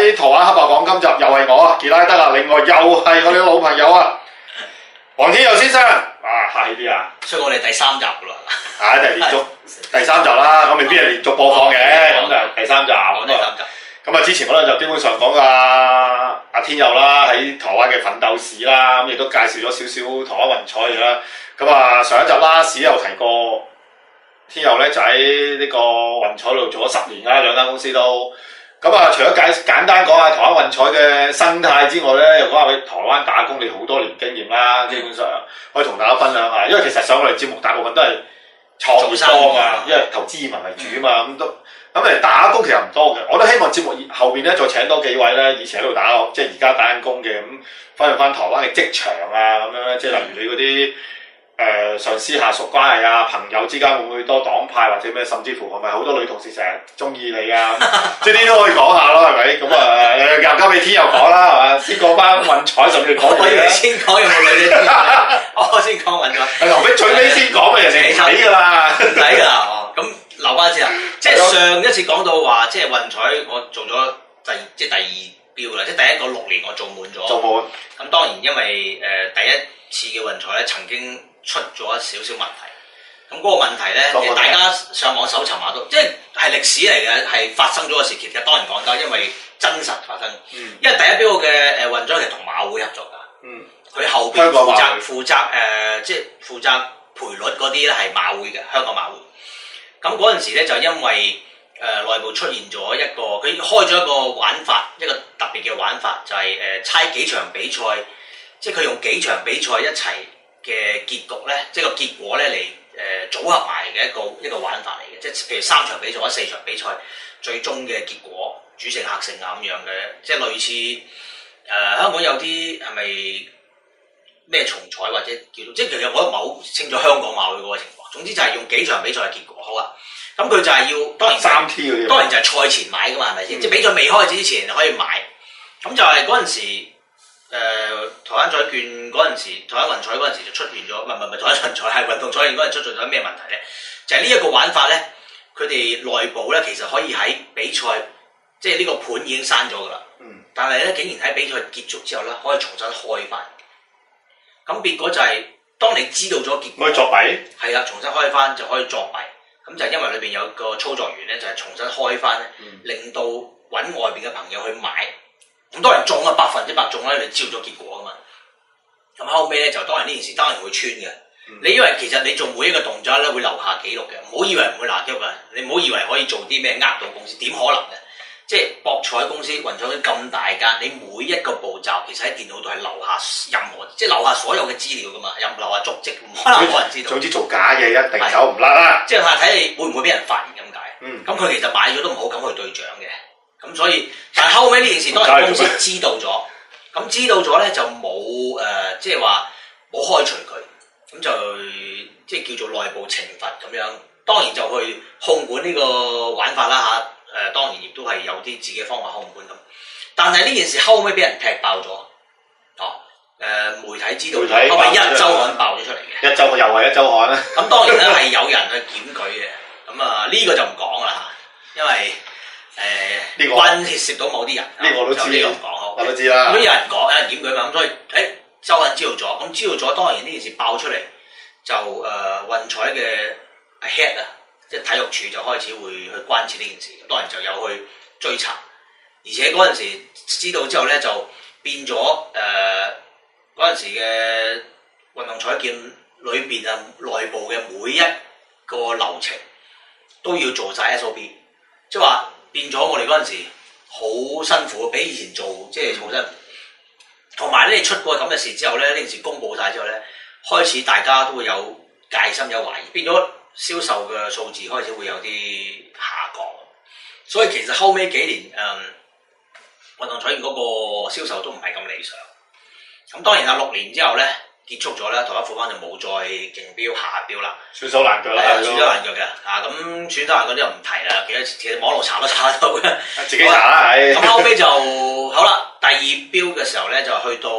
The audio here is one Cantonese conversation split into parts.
喺台灣黑白講今集又係我啊，傑拉德啊，另外又係我哋嘅老朋友啊，黃天佑先生啊，客氣啲啊， 所以我哋第3集噶啦， 係就係連續第3集啦，咁未必係連續播放嘅，咁就第3集咁啊，之前嗰兩集基本上講阿天佑啦，喺台灣嘅奮鬥史啦，咁亦都介紹咗少少台灣運彩嘅啦。咁啊，上一集啦，史有提過天佑咧就喺呢個運彩度做咗10年啦，兩間公司都。咁啊，除咗簡單講下台灣運彩嘅生態之外咧，又講下喺台灣打工你好多年經驗啦，基本上可以同大家分享下。因為其實上我哋節目大部分都係創業多啊，因為投資移民為主啊嘛，咁嚟打工其實唔多嘅。我都希望節目後邊咧再請多幾位咧，以前喺度打即係而家打緊工嘅，咁分享翻台灣嘅職場啊咁樣咧，即係例如你嗰啲。上司下屬關係啊，朋友之間會唔會多黨派或者咩，甚至乎係咪好多女同事成日中意你啊？即係呢啲都可以講下咯，係咪？咁啊，又交俾天佑講啦，係嘛？先講翻運彩，甚至講我以為先講有冇女仔，我先講運彩。 留俾最尾先講嘅人哋睇㗎啦， 唔使㗎啦。咁留翻先啊，即係上一次講到話，即係運彩我做咗第二標啦，即係第一個6年我做滿咗。做滿。咁當然因為第一次嘅運彩咧，曾經出咗少少問題，咁嗰個問題咧，其實大家上網搜尋下都，即係歷史嚟嘅，係發生咗嘅事。其實當然講得，因為真實發生。因為第一標嘅運彩係同馬會合作㗎，佢後邊負責即係負責賠率嗰啲咧係馬會嘅，香港馬會。咁嗰陣時咧就因為內部出現咗一個，佢開咗一個玩法，一個特別嘅玩法，就係猜幾場比賽，即係佢用幾場比賽一齊嘅結局咧，即係個結果咧嚟組合埋嘅一個玩法嚟嘅，即係譬如3場比賽或者4場比賽，最終嘅結果主勝客勝啊咁樣嘅，即係類似香港有啲係咪咩重彩或者叫做，即係其實我都唔係好清楚香港馬會嗰個情況。總之就係用幾場比賽嘅結果，好啊。咁佢就係要當然3T 嗰啲，當然就係賽前買㗎嘛，係咪先？即係比賽未開始之前可以買。咁就係嗰陣時。台灣彩券嗰陣時，台灣運彩嗰陣時就出現咗，唔係台灣運彩係運動彩券嗰陣出咗咩問題咧？就係呢一個玩法咧，佢哋內部咧其實可以喺比賽，即係呢個盤已經刪咗㗎啦。但係咧竟然喺比賽結束之後咧，可以重新開翻。咁結果就係當你知道咗結果，可以作弊。係啊，重新開翻就可以作弊。咁就係因為裏邊有個操作員咧，就係重新開翻咧，令到揾外邊嘅朋友去買。咁當然中啊100%中咧，你知道咗結果噶嘛。咁後尾咧就當然呢件事當然會穿嘅。你以為其實你做每一個動作咧會留下記錄嘅，唔好以為唔會留記錄嘅。你唔好以為可以做啲咩呃到公司，點可能嘅？即係博彩公司運彩公司咁大間，你每一個步驟其實喺電腦度係留下任何，即係留下所有嘅資料噶嘛，又唔留下足跡，唔可能冇人知道。總之做假嘢一定走唔甩啦。即係睇你會唔會俾人發現咁解。咁佢其實買咗都唔好咁去對獎嘅。咁所以，但係後尾呢件事當然公司知道咗，咁知道咗咧就冇即係話冇開除佢，咁就即係叫做內部懲罰咁樣。當然就去控管呢個玩法啦嚇，當然亦都係有啲自己嘅方法控管咁。但係呢件事後尾俾人踢爆咗，媒體知道咗，後尾一週刊爆咗出嚟嘅。一週刊又係一週刊啦。咁當然咧係有人去檢舉嘅，咁呢個就唔講啦嚇，因為。關涉到某啲人，呢個都知，呢個唔講好，我都知啦。咁有人講，有人檢舉嘛，咁所以周刊知道咗，咁知道咗，當然呢件事爆出嚟，就運彩嘅 head 啊，即係體育處就開始會去關切呢件事，當然就有去追查，而且嗰陣時知道之後咧，就變咗嗰陣時嘅運動彩券裏邊啊，內部嘅每一個流程都要做晒 SOP， 即係話。變咗我哋嗰陣時好辛苦，比以前做即係好辛苦。同埋咧，出過咁嘅事之後咧，呢件事公佈晒之後咧，開始大家都會有戒心、有懷疑，變咗銷售嘅數字開始會有啲下降。所以其實後尾幾年運動彩券嗰個銷售都唔係咁理想。咁當然6年之後咧。結束咗咧，台灣富邦就冇再競標下標啦，損手爛腳啦，損手爛腳嘅咁損手爛腳啲又唔提啦，其實網絡查都查得到嘅，自己查啦，係。咁後尾就好啦，第2標嘅時候咧就去到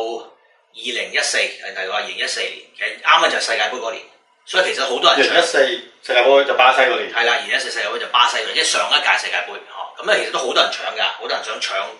2014，係話2014年，其實啱啱就係世界盃嗰年，所以其實好多人搶。2014世界盃就巴西嗰年。係啦，2014世界盃就巴西嗰年，即係上一屆世界盃，咁其實都好多人搶㗎，好多人想搶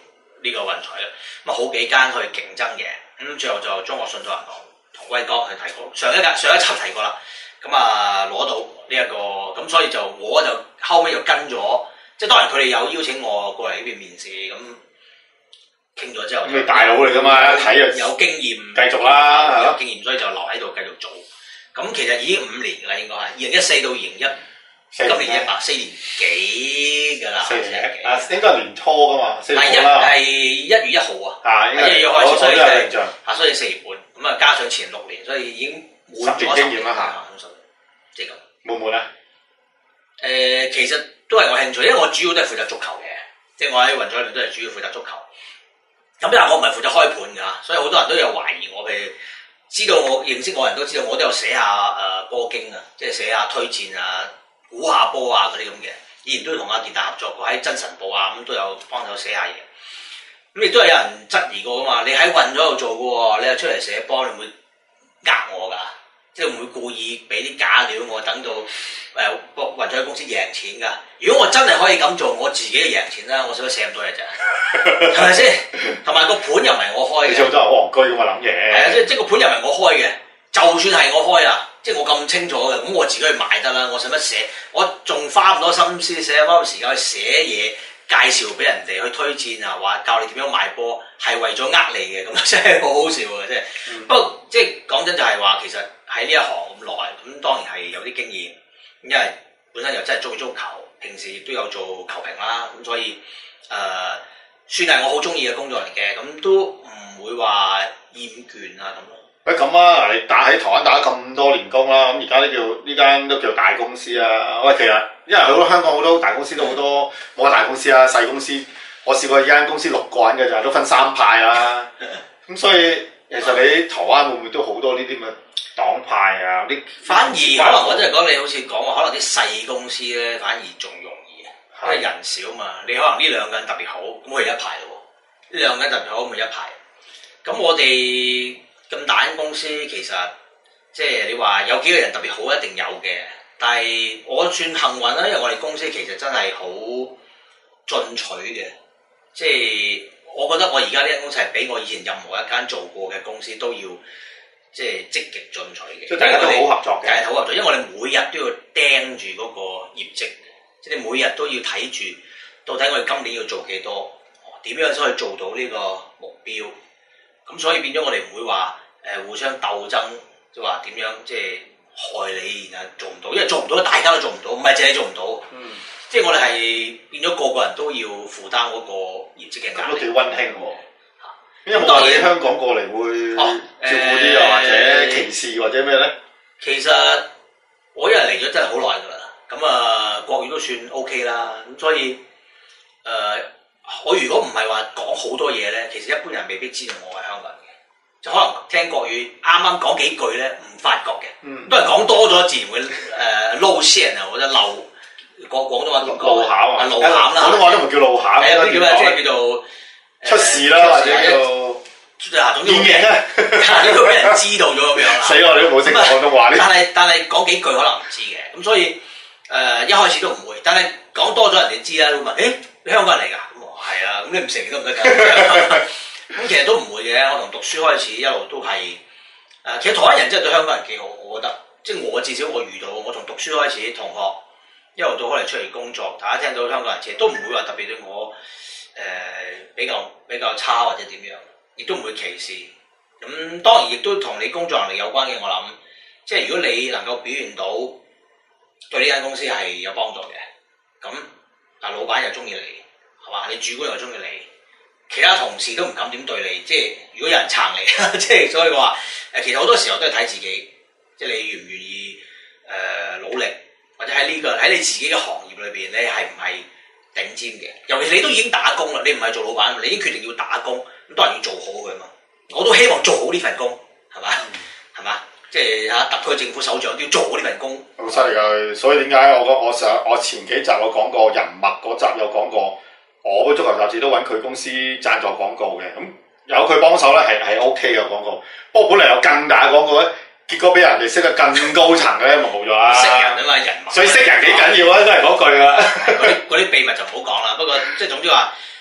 呢個運彩啦。咁啊好幾間去競爭嘅，咁最後就中國信託銀行同威剛去提過，上一集提過啦。咁啊攞到呢一個，咁所以我就後尾就跟咗，即係當然佢哋有邀請我過嚟呢邊面試，咁傾咗之後。 咁大佬嚟㗎嘛，一睇就有經驗， 繼續啦， 有經驗，所以就留喺度繼續做。咁其實已經5年啦，應該係2014到2021，今年4年幾㗎啦。 4年幾啊？應該係年初㗎嘛，4月啦。 係1月1號啊。 係 1月開始，所以係所以4年半，咁啊加上前6年，所以已經滿咗 10年經驗啦嚇。 即係咁。 滿唔滿啊？ 其實都係我興趣，因為我主要都係負責足球嘅，即係我喺運彩裏都係主要負責足球。咁但係我唔係負責開盤㗎，所以好多人都有懷疑我，譬如知道我認識我人都知道，我都有寫下波經啊，即係寫下推薦啊、估下波啊嗰啲咁嘅。以前都同阿健達合作過，喺真神報啊咁都有幫手寫下嘢。咁亦都係有人質疑過㗎嘛，你喺運彩度做嘅喎，你又出嚟寫波，你會呃我㗎？即係唔會故意俾啲假料我，等到運彩公司贏錢㗎。如果我真係可以咁做，我自己就贏錢啦。我使乜寫咁多嘢啫？係咪先？同埋個盤又唔係我開嘅。 你做都係好戇居咁啊諗嘢。 係啊，即係個盤又唔係我開嘅。就算係我開啊，即係我咁清楚嘅，咁我自己去買得啦。我使乜寫？我仲花咁多心思寫咁多時間去寫嘢，介紹俾人哋去推薦啊，話教你點樣買波，係為咗呃你嘅，咁真係好好笑嘅，即係。不過即係講真就係話，其實喺呢一行咁耐，咁當然係有啲經驗，因為本身又真係中意足球，平時亦都有做球評啦，咁所以算係我好中意嘅工作嚟嘅，咁都唔會話厭倦啊咁咯。 喂咁啊，你喺台灣打咁多年工啦，咁而家呢間都叫大公司啊。喂，其實因為好多香港好多大公司都好多冇話大公司啊，細公司。我試過一間公司6個人嘅就係都分3派啦。咁所以其實你台灣會唔會都好多呢啲咁嘅黨派啊？啲反而可能我真係講你好似講話，可能啲細公司咧反而仲容易，因為人少嘛。你可能呢兩個人特別好，咁佢一排咯。呢兩個人特別好，咁佢一排。咁我哋咁大間公司其實即係你話有幾個人特別好，一定有嘅。但係我算幸運啦，因為我哋公司其實真係好進取嘅。即係我覺得我而家呢間公司係比我以前任何一間做過嘅公司都要即係積極進取嘅。 即係大家都好合作嘅。 係好合作，因為我哋每日都要盯住嗰個業績，即係你每日都要睇住到底我哋今年要做幾多，點樣先可以做到呢個目標。咁所以變咗我哋唔會話互相鬥爭，即係話點樣即係害你然後做唔到，因為做唔到大家都做唔到，唔係淨係你做唔到。即係我哋係變咗個個人都要負擔嗰個業績嘅壓力。 都幾溫馨喎。因為冇你香港過嚟會照顧啲啊，或者歧視或者咩咧？ 其實我一日嚟咗真係好耐㗎啦。咁國語都算 OK 啦。咁所以我如果唔係話講好多嘢咧，其實一般人未必知道我係香港人嘅。就可能聽國語啱啱講幾句咧，唔發覺嘅。都係講多咗自然會撈線啊，或者漏。廣東話點講？ 路考啊， 路考啦。廣東話都唔叫路考， 係啊，叫做出事啦，或者叫總之見面啊，都俾人知道咗咁樣啦。 死我！你都冇識廣東話呢？ 但係講幾句可能唔知嘅，咁所以一開始都唔會。但係講多咗人哋知啦，都問：誒你香港人嚟㗎？咁我係啊，咁你唔承認都唔得㗎。咁其實都唔會嘅。我從讀書開始一路都係其實台灣人真係對香港人幾好，我覺得。即係我至少我遇到，我從讀書開始同學。一路到可能出嚟工作，大家聽到香港人其實都唔會話特別對我比較差或者點樣，亦都唔會歧視。咁當然亦都同你工作能力有關嘅，我諗。即係如果你能夠表現到對呢間公司係有幫助嘅，咁老闆又中意你，係嘛？你主管又中意你，其他同事都唔敢點對你。即係如果有人撐你，即係所以話其實好多時候都係睇自己，即係你願唔願意努力。或者喺你自己嘅行業裏邊，你係唔係頂尖嘅？尤其你都已經打工啦，你唔係做老闆，你已經決定要打工，咁當然要做好佢嘛。我都希望做好呢份工，係嘛？係嘛？即係特區政府首長都要做好呢份工。 好犀利㗎！所以點解我前幾集我講過人脈嗰集有講過，我嘅足球雜誌都揾佢公司贊助廣告嘅，咁有佢幫手咧係 OK 嘅廣告。不過本嚟有更大嘅廣告咧。結果俾人哋識得更高層嘅，咪冇咗啦。 識人啊嘛，人脈。 所以識人幾緊要啊，都係嗰句啦。 嗰啲秘密就唔好講啦。不過即係總之話，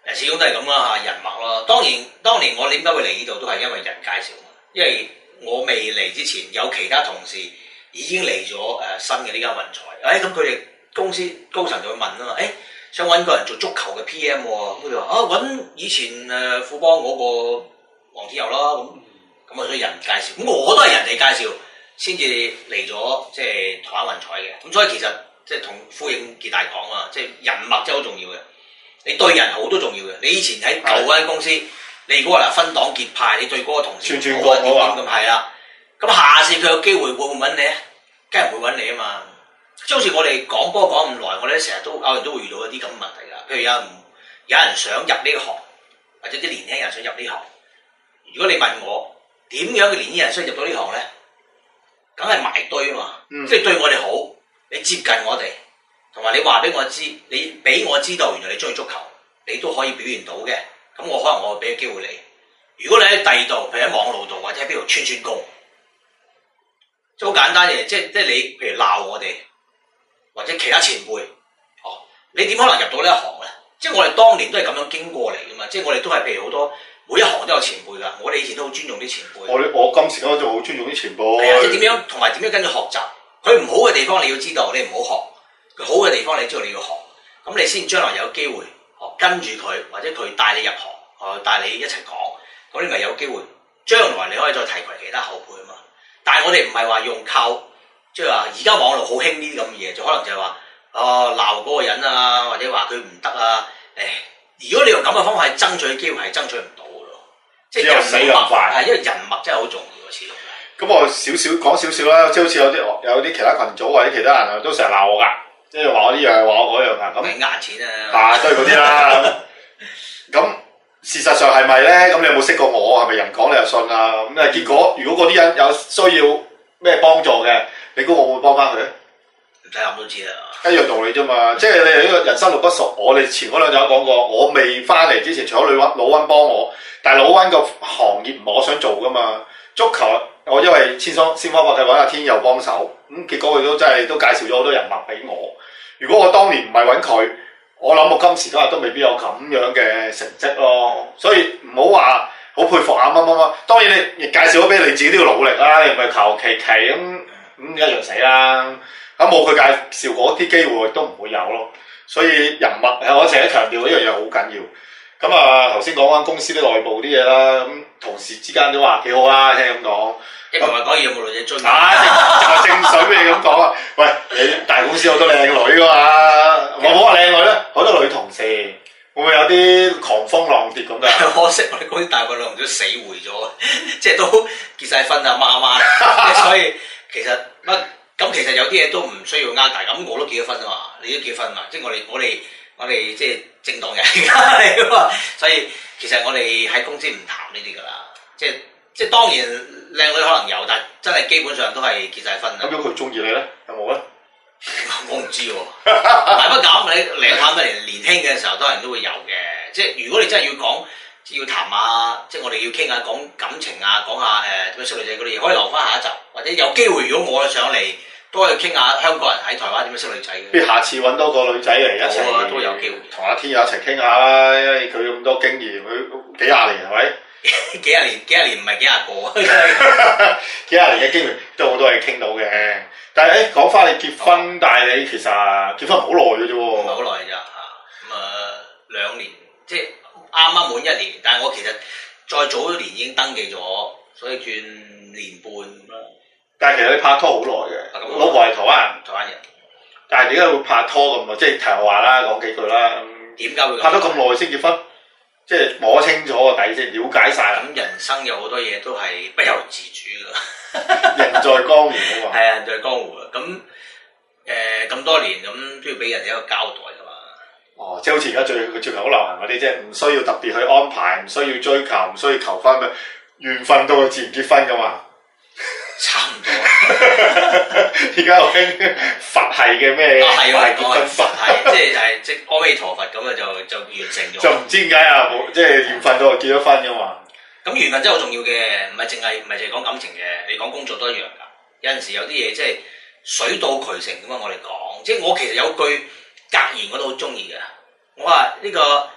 始終都係咁啦嚇，人脈咯。當年我點解會嚟呢度都係因為人介紹，因為我未嚟之前有其他同事已經嚟咗新嘅呢間運財，咁佢哋公司高層就會問啊嘛，想揾個人做足球嘅 PM 喎，佢哋話揾以前富邦嗰個黃天佑啦，咁所以人介紹，咁我都係人哋介紹先至嚟咗即係台灣運財嘅，咁所以其實即係同呼應傑大講啊，即係人脈真係好重要嘅，你對人好都重要嘅，你以前喺舊嗰間公司，你如果話分黨結派，你對嗰個同事唔好啊點咁係啦，咁下次佢有機會會唔會揾你啊？梗係唔會揾你啊嘛！即係好似我哋講波講咁耐，我哋成日都偶然都會遇到一啲咁嘅問題㗎。譬如有人想入呢行，或者啲年輕人想入呢行。如果你問我點樣嘅年輕人想入到呢行咧，梗係埋堆啊嘛！即係對我哋好，你接近我哋，同埋你話俾我知，你俾我知道原來你中意足球，你都可以表現到嘅。咁我可能我會俾個機會你。如果你喺第二度，譬如喺網路度或者喺邊度穿工，即係好簡單嘅，即係你譬如鬧我哋。或者其他前輩，你點可能入到呢一行咧？即係我哋當年都係咁樣經過嚟噶嘛，即係我哋都係譬如好多每一行都有前輩㗎，我哋以前都好尊重啲前輩。我今時今日就好尊重啲前輩。 係啊，即係點樣同埋點樣跟住學習。佢唔好嘅地方你要知道，你唔好學；佢好嘅地方你知道你要學。咁你先將來有機會跟住佢，或者佢帶你入行，帶你一齊講，咁你咪有機會。將來你可以再提攜其他後輩啊嘛。但係我哋唔係話用靠。即係話，而家網絡好興呢啲咁嘅嘢，就可能就係話，鬧嗰個人啊，或者話佢唔得啊。如果你用咁嘅方法去爭取機會，係爭取唔到嘅咯。即係人脈係，因為人脈真係好重要嘅始終。 咁我講少少啦，即係好似有啲其他群組或者其他人都成日鬧我㗎，即係話我呢樣話我嗰樣㗎。咁你呃錢啊？ 都係嗰啲啦。咁事實上係咪咧？咁你有冇識過我？係咪人講你就信啊？咁結果如果嗰啲人有需要咩幫助嘅？你估我會幫翻佢？ 唔使諗都知啦， 一樣道理啫嘛。即係你呢個人生路不熟，我哋前嗰兩集都講過，我未翻嚟之前，除咗老溫幫我，但係老溫個行業唔係我想做噶嘛。足球我因為千方百計揾阿天佑幫手，咁結果佢都真係都介紹咗好多人脈俾我。如果我當年唔係揾佢，我諗我今時今日都未必有咁樣嘅成績咯。所以唔好話好佩服啊乜乜乜。當然你介紹咗俾你自己都要努力啦，你唔係求其咁。一樣死啦！咁冇佢介紹嗰啲機會都唔會有咯。所以人脈我成日強調呢樣嘢好緊要。咁啊頭先講翻公司啲內部啲嘢啦，咁同事之間都話幾好啦，聽咁講。 一個話講有冇女仔追？ 正水俾你咁講啊！喂，你大公司好多靚女噶嘛？我冇話靚女咧，好多女同事會唔會有啲狂風浪蝶咁㗎？ 可惜我哋公司大部分女同事都死回咗，即係都結晒婚啊媽媽，所以。其實其實有啲嘢都唔需要呃大家，咁我都結咗婚啊嘛，你都結婚嘛，即係我哋即係正當人家嚟噶嘛，所以其實我哋喺公司唔談呢啲噶啦，即係當然靚女可能有，但真係基本上都係結晒婚啦。 咁樣佢中意你咧，有冇咧？ 我唔知喎，但不咁你兩談得嚟，年輕嘅時候當然都會有嘅，即係如果你真係要講。要談下，即係我哋要傾下講感情啊，講下點樣識女仔嗰啲嘢，可以留翻下一集，或者有機會如果我上嚟，都可以傾下香港人喺台灣點樣識女仔嘅。 不如下次揾多個女仔嚟一齊， 都有機會同阿天佑一齊傾下啦，因為佢咁多經驗，佢幾廿年係咪？ 幾廿年唔係幾廿個， 幾廿年嘅經驗都好多嘢傾到嘅。但係講翻你結婚，但係你其實結婚唔好耐嘅啫喎。唔係好耐咋嚇，咁2年即係。啱啱滿1年，但係我其實再早1年已經登記咗，所以轉年半咁啦。 但係其實你拍拖好耐嘅，老婆係台灣人。但係點解會拍拖咁耐？即係題外話啦，講幾句啦。 點解會拍拖咁耐先結婚？即係摸清楚個底先，了解晒啦。 咁人生有好多嘢都係不由自主㗎。 人在江湖啊嘛。 係啊，人在江湖啊。咁咁多年咁都要俾人哋一個交代㗎嘛。 哦，即係好似而家最近好流行嗰啲，即係唔需要特別去安排，唔需要追求，唔需要求婚咩，緣分到就自然結婚㗎嘛。 差唔多。 而家好興佛系嘅咩？ 係結婚佛系，即係阿彌陀佛咁啊，就完成咗。 就唔知點解啊，即係緣分到就結咗婚㗎嘛。 咁緣分真係好重要嘅，唔係淨係講感情嘅，你講工作都一樣㗎。有陣時有啲嘢即係水到渠成咁啊！我哋講，即係我其實有句格言我都好中意嘅。我話呢個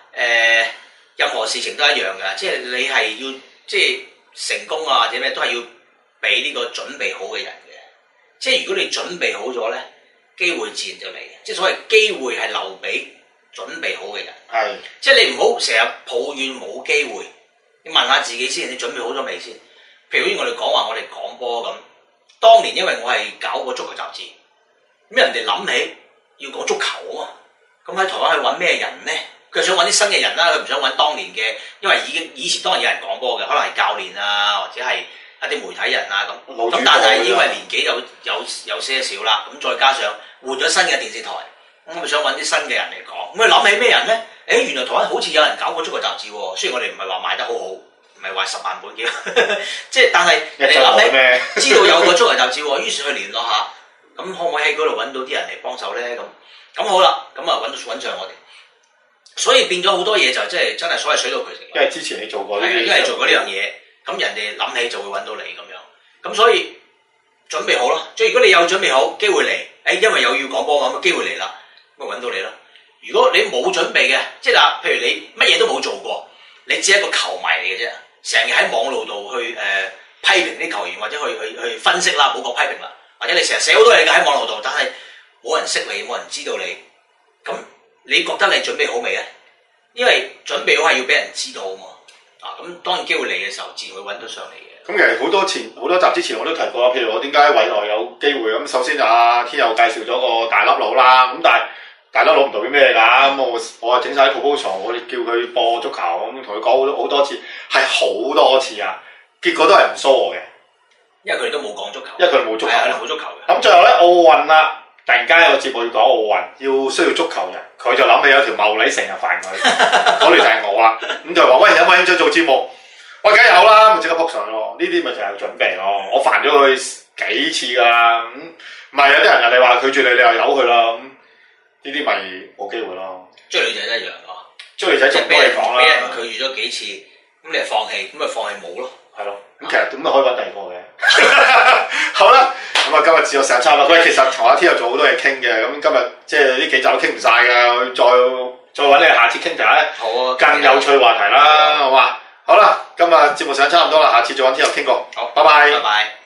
任何事情都一樣㗎，即係你係要即係成功啊或者咩都係要俾呢個準備好嘅人嘅。即係如果你準備好咗咧，機會自然就嚟嘅。即係所謂機會係留俾準備好嘅人。係。即係你唔好成日抱怨冇機會，你問下自己先，你準備好咗未先？譬如好似我哋講話，我哋講波咁，當年因為我係搞過足球雜誌，咁人哋諗起要講足球啊嘛，咁喺台灣去揾咩人咧？佢想揾啲新嘅人啦，佢唔想揾當年嘅，因為以前當然有人講波嘅，可能係教練啊，或者係一啲媒體人啊咁。咁但係因為年紀有些少啦，咁再加上換咗新嘅電視台，咁佢想揾啲新嘅人嚟講。咁佢諗起咩人咧？原來台灣好似有人搞過足球雜誌喎，雖然我哋唔係話賣得好好，唔係話10萬本幾，即係但係你諗起知道有個足球雜誌喎，於是去聯絡下，咁可唔可以喺嗰度揾到啲人嚟幫手咧？咁好啦，咁啊揾上我哋。所以變咗好多嘢就即係真係所謂水到渠成。因為之前你做過呢啲，因為做過呢樣嘢，咁人哋諗起就會揾到你咁樣。咁所以準備好咯。即係如果你有準備好，機會嚟，因為有要講波咁，機會嚟啦，咁咪揾到你咯。如果你冇準備嘅，即係嗱，譬如你乜嘢都冇做過，你只係一個球迷嚟嘅啫，成日喺網路度去批評啲球員或者去分析啦，冇講批評啦，或者你成日寫好多嘢嘅喺網路度，但係冇人識你，冇人知道你，咁。你覺得你準備好未咧？因為準備好係要俾人知道啊嘛。咁當然機會嚟嘅時候，自然會揾到上嚟嘅。咁其實好多集之前我都提過，譬如我點解委內有機會咁。首先天佑介紹咗個大粒佬啦，咁但係大粒佬唔代表咩㗎？咁我整晒啲 proposal，我哋叫佢播足球，咁同佢講好多次，係好多次啊，結果都係唔蘇我嘅，因為佢哋都冇講足球，因為佢哋冇足球，冇足球嘅。咁最後咧奧運啦。突然間有個節目要講奧運，要需要足球人，佢就諗起有條茂利成日煩佢，嗰條就係我啦。咁就話喂，有冇興趣做節目？喂，梗係有啦，咪即刻撲上咯。呢啲咪就係準備咯。我煩咗佢幾次㗎啦。唔係有啲人哋話拒絕你，你又由佢啦。咁呢啲咪冇機會咯。追女仔一樣啊，追女仔仲多嘢講啦。俾人拒絕咗幾次，咁你係放棄，咁咪放棄冇咯。係咯。咁其實點都可以揾第二個嘅。好啦。咁啊，今日節目時間差唔多。喂，其實同阿天佑做好多嘢傾嘅，咁今日即係呢幾集都傾唔晒㗎，再揾你下次傾偈。好啊，更有趣話題啦，好嘛？好啦，今日節目時間差唔多啦，下次再揾天佑傾過。好，拜拜。拜拜。